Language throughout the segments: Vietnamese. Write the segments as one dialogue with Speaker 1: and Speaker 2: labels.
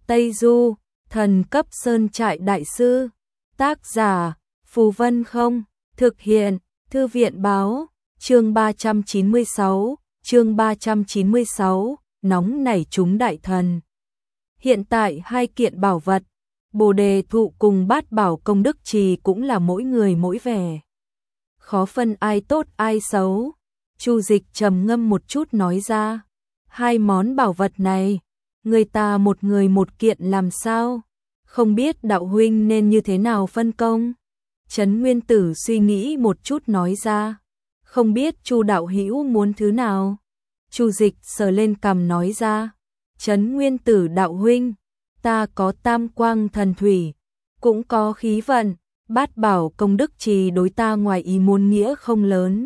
Speaker 1: Tây Du, thần cấp sơn trại đại sư. Tác giả, Phù Vân Không. Thực hiện, Thư viện báo. Chương 396, nóng nảy chúng đại thần. Hiện tại hai kiện bảo vật, Bồ Đề Thụ cùng Bát Bảo Công Đức Trì cũng là mỗi người mỗi vẻ. Khó phân ai tốt ai xấu. Chu Dịch trầm ngâm một chút nói ra, hai món bảo vật này, người ta một người một kiện làm sao? Không biết đạo huynh nên như thế nào phân công? Trấn Nguyên Tử suy nghĩ một chút nói ra, không biết Chu đạo hữu muốn thứ nào? Chu Dịch sờ lên cằm nói ra, Trấn Nguyên Tử đạo huynh, ta có Tam Quang Thần Thủy, cũng có khí vận, Bát Bảo Công Đức Trì đối ta ngoài ý muốn nghĩa không lớn,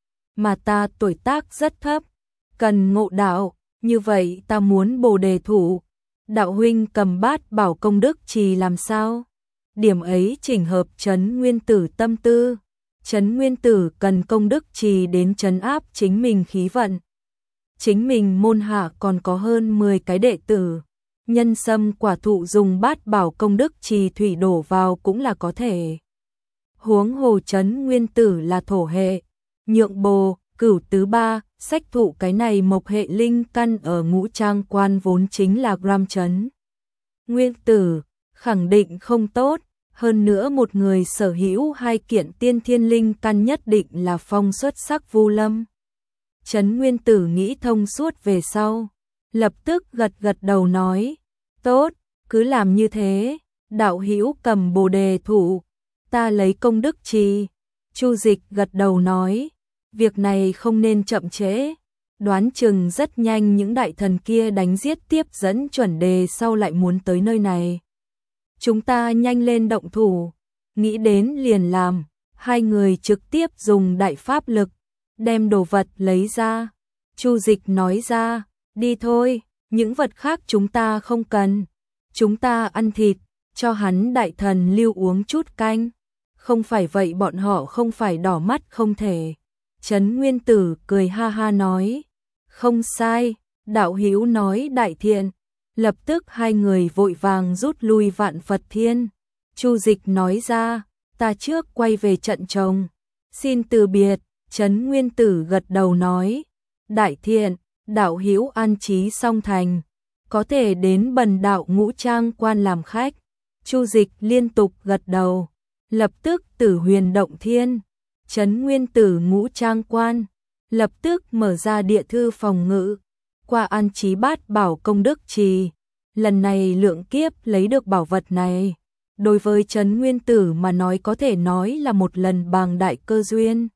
Speaker 1: mà ta tuổi tác rất thấp, cần ngộ đạo, như vậy ta muốn Bồ Đề Thụ. Đạo huynh cầm Bát Bảo Công Đức Trì làm sao? Điểm ấy chỉnh hợp Trấn Nguyên Tử tâm tư. Trấn Nguyên Tử cần công đức trì đến trấn áp chính mình khí vận. Chính mình môn hạ còn có hơn 10 cái đệ tử. Nhân sâm quả thụ dùng Bát Bảo Công Đức Trì thủy đổ vào cũng là có thể. Huống hồ Trấn Nguyên Tử là thổ hệ. Nhượng Bồ, Cửu Tứ Ba, sách thụ cái này mộc hệ linh căn ở Ngũ Trang Quan vốn chính là Gram Trấn Nguyên Tử, khẳng định không tốt. Hơn nữa một người sở hữu hai kiện tiên thiên linh căn nhất định là phong xuất sắc Vu Lâm. Trấn Nguyên Tử nghĩ thông suốt về sau, lập tức gật gật đầu nói, tốt, cứ làm như thế, đạo hữu cầm Bồ Đề Thụ, ta lấy công đức trì. Chu Dịch gật đầu nói, việc này không nên chậm trễ, đoán chừng rất nhanh những đại thần kia đánh giết tiếp dẫn chuẩn đề sau lại muốn tới nơi này. Chúng ta nhanh lên động thủ, nghĩ đến liền làm, hai người trực tiếp dùng đại pháp lực, đem đồ vật lấy ra. Chu Dịch nói ra, đi thôi, những vật khác chúng ta không cần, chúng ta ăn thịt, cho hắn đại thần lưu uống chút canh, không phải vậy bọn họ không phải đỏ mắt không thể. Trấn Nguyên Tử cười ha ha nói, không sai, đạo hữu nói đại thiện. Lập tức hai người vội vàng rút lui Vạn Phật Thiên. Chu Dịch nói ra, ta trước quay về trận trồng, xin từ biệt. Trấn Nguyên Tử gật đầu nói, đại thiện, đạo hữu an trí xong thành, có thể đến Bần Đạo Ngũ Trang Quan làm khách. Chu Dịch liên tục gật đầu, lập tức Tử Huyền Động Thiên, Trấn Nguyên Tử Ngũ Trang Quan, lập tức mở ra địa thư phòng ngự. Qua an trí Bát Bảo Công Đức Trì, lần này lượng kiếp lấy được bảo vật này, đối với Trấn Nguyên Tử mà nói có thể nói là một lần bàng đại cơ duyên.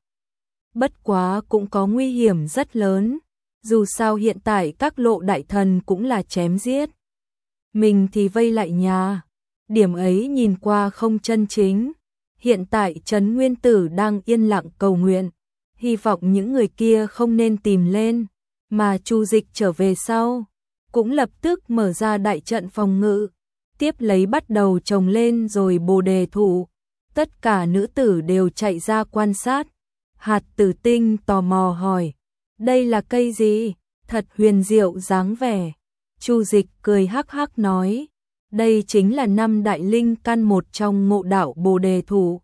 Speaker 1: Bất quá cũng có nguy hiểm rất lớn, dù sao hiện tại các lộ đại thần cũng là chém giết. Mình thì vây lại nhà, điểm ấy nhìn qua không chân chính. Hiện tại Trấn Nguyên Tử đang yên lặng cầu nguyện, hy vọng những người kia không nên tìm lên. Mà Chu Dịch trở về sau, cũng lập tức mở ra đại trận phòng ngự, tiếp lấy bắt đầu trồng lên rồi Bồ Đề Thụ. Tất cả nữ tử đều chạy ra quan sát. Hạt Tử Tinh tò mò hỏi, đây là cây gì? Thật huyền diệu dáng vẻ. Chu Dịch cười hắc hắc nói, đây chính là 5 đại linh căn một trong Ngộ Đạo Bồ Đề Thụ.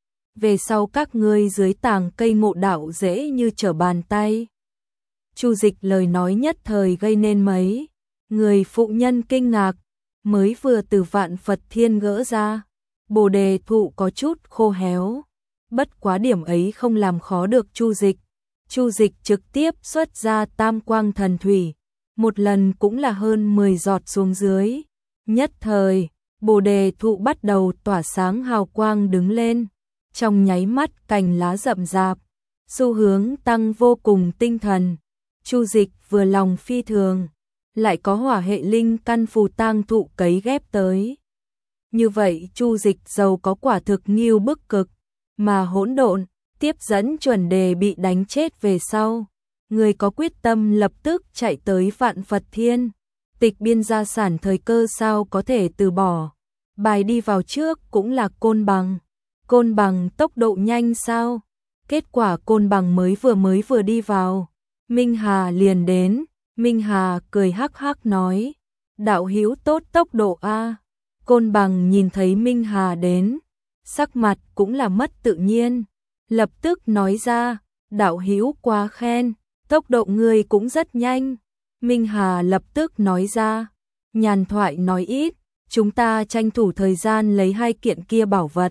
Speaker 1: Về sau các ngươi dưới tàng cây ngộ đạo dễ như trở bàn tay. Chu Dịch lời nói nhất thời gây nên mấy người phụ nhân kinh ngạc, mới vừa từ Vạn Phật Thiên gỡ ra, Bồ Đề Thụ có chút khô héo, bất quá điểm ấy không làm khó được Chu Dịch. Chu Dịch trực tiếp xuất ra Tam Quang Thần Thủy, một lần cũng là hơn 10 giọt xuống dưới, nhất thời Bồ Đề Thụ bắt đầu tỏa sáng hào quang đứng lên, trong nháy mắt cành lá rậm rạp, xu hướng tăng vô cùng tinh thần. Chu Dịch vừa lòng phi thường, lại có hỏa hệ linh căn phù tang thụ cấy ghép tới. Như vậy Chu Dịch giàu có quả thực nghiêu bức cực, mà hỗn độn, tiếp dẫn chuẩn đề bị đánh chết về sau. Người có quyết tâm lập tức chạy tới Vạn Phật Thiên, tịch biên gia sản thời cơ sao có thể từ bỏ. Bài đi vào trước cũng là Côn Bằng. Côn Bằng tốc độ nhanh sao? Kết quả Côn Bằng mới vừa đi vào, Minh Hà liền đến. Minh Hà cười hắc hắc nói, đạo hữu tốt tốc độ a. Côn Bằng nhìn thấy Minh Hà đến, sắc mặt cũng là mất tự nhiên, lập tức nói ra, đạo hữu quá khen, tốc độ người cũng rất nhanh. Minh Hà lập tức nói ra, nhàn thoại nói ít, chúng ta tranh thủ thời gian lấy 2 kiện kia bảo vật.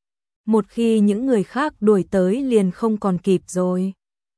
Speaker 1: Một khi những người khác đuổi tới liền không còn kịp rồi.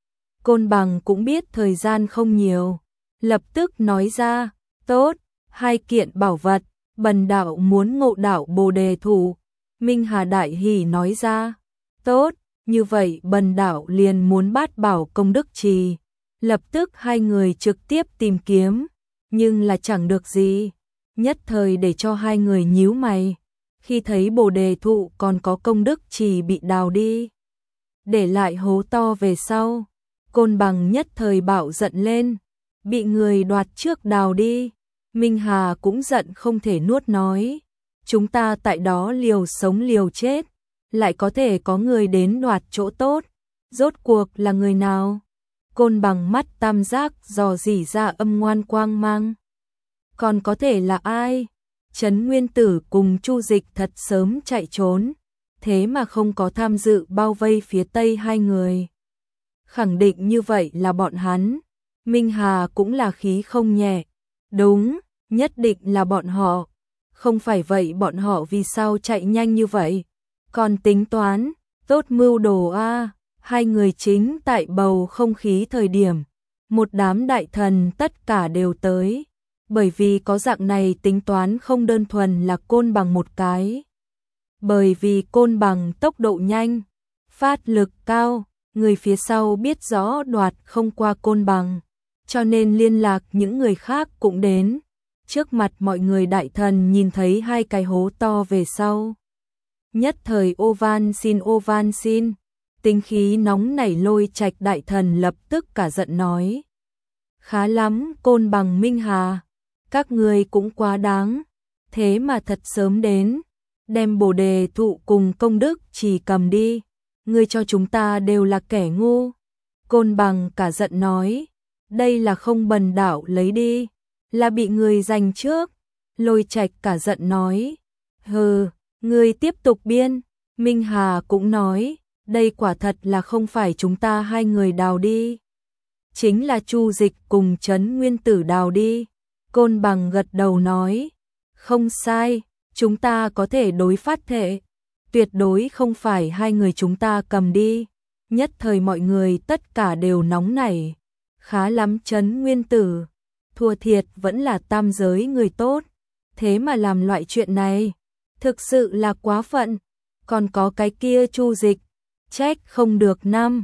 Speaker 1: Côn Bằng cũng biết thời gian không nhiều, lập tức nói ra, tốt, 2 kiện bảo vật, bần đạo muốn ngộ đạo Bồ Đề Thụ. Minh Hà đại hỉ nói ra, tốt, như vậy bần đạo liền muốn Bát Bảo Công Đức Trì. Lập tức hai người trực tiếp tìm kiếm, nhưng là chẳng được gì, nhất thời để cho hai người nhíu mày. Khi thấy Bồ Đề Thụ còn có công đức trì bị đào đi, để lại hố to về sau, Côn Bằng nhất thời bạo giận lên, bị người đoạt trước đào đi. Minh Hà cũng giận không thể nuốt nói, chúng ta tại đó liều sống liều chết, lại có thể có người đến đoạt chỗ tốt, rốt cuộc là người nào? Côn Bằng mắt tam giác dò dỉ ra âm ngoan quang mang. Còn có thể là ai? Trấn Nguyên Tử cùng Chu Dịch thật sớm chạy trốn, thế mà không có tham dự bao vây phía tây hai người. Khẳng định như vậy là bọn hắn. Minh Hà cũng là khí không nhẹ. Đúng, nhất định là bọn họ. Không phải vậy bọn họ vì sao chạy nhanh như vậy? Còn tính toán, tốt mưu đồ a. Hai người chính tại bầu không khí thời điểm, một đám đại thần tất cả đều tới, bởi vì có dạng này tính toán không đơn thuần là Côn Bằng một cái. Bởi vì Côn Bằng tốc độ nhanh, phát lực cao, người phía sau biết rõ đoạt không qua Côn Bằng, cho nên liên lạc những người khác cũng đến. Trước mặt mọi người đại thần nhìn thấy hai cái hố to về sau, nhất thời ô van xin. Tính khí nóng nảy Lôi Trạch đại thần lập tức cả giận nói, khá lắm Côn Bằng Minh Hà, các người cũng quá đáng, thế mà thật sớm đến, đem Bồ Đề Thụ cùng công đức chỉ cầm đi, người cho chúng ta đều là kẻ ngu. Côn Bằng cả giận nói, đây là không bần đạo lấy đi, là bị người giành trước. Lôi Trạch cả giận nói, hừ, người tiếp tục biên. Minh Hà cũng nói, đây quả thật là không phải chúng ta hai người đào đi, chính là Chu Dịch cùng Trấn Nguyên Tử đào đi. Côn Bằng gật đầu nói, không sai, chúng ta có thể đối phát thệ, tuyệt đối không phải hai người chúng ta cầm đi. Nhất thời mọi người tất cả đều nóng nảy, khá lắm Trấn Nguyên Tử, thua thiệt vẫn là tam giới người tốt, thế mà làm loại chuyện này, thực sự là quá phận. Còn có cái kia Chu Dịch, trách không được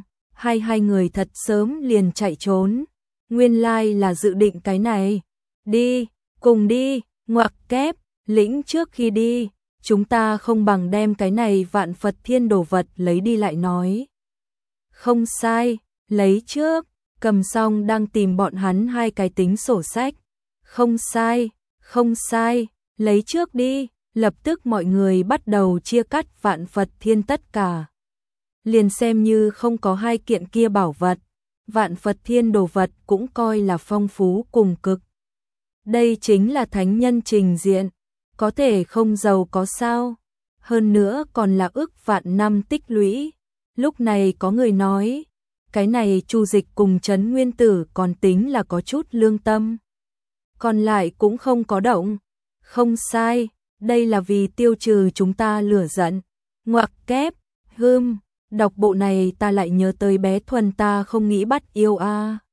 Speaker 1: hai người thật sớm liền chạy trốn, nguyên lai là dự định cái này. Đi, cùng đi, ngoặc kép, lĩnh trước khi đi, chúng ta không bằng đem cái này Vạn Phật Thiên đồ vật lấy đi lại nói. Không sai, lấy trước, cầm xong đang tìm bọn hắn hai cái tính sổ sách. Không sai, lấy trước đi, lập tức mọi người bắt đầu chia cắt Vạn Phật Thiên tất cả. Liền xem như không có hai kiện kia bảo vật, Vạn Phật Thiên đồ vật cũng coi là phong phú cùng cực. Đây chính là thánh nhân trình diện, có thể không giàu có sao, hơn nữa còn là ức vạn năm tích lũy. Lúc này có người nói, cái này Chu Dịch cùng Trấn Nguyên Tử còn tính là có chút lương tâm, còn lại cũng không có động. Không sai, đây là vì tiêu trừ chúng ta lửa giận. Ngoặc kép, đọc bộ này ta lại nhớ tới bé Thuần ta không nghĩ bắt yêu a.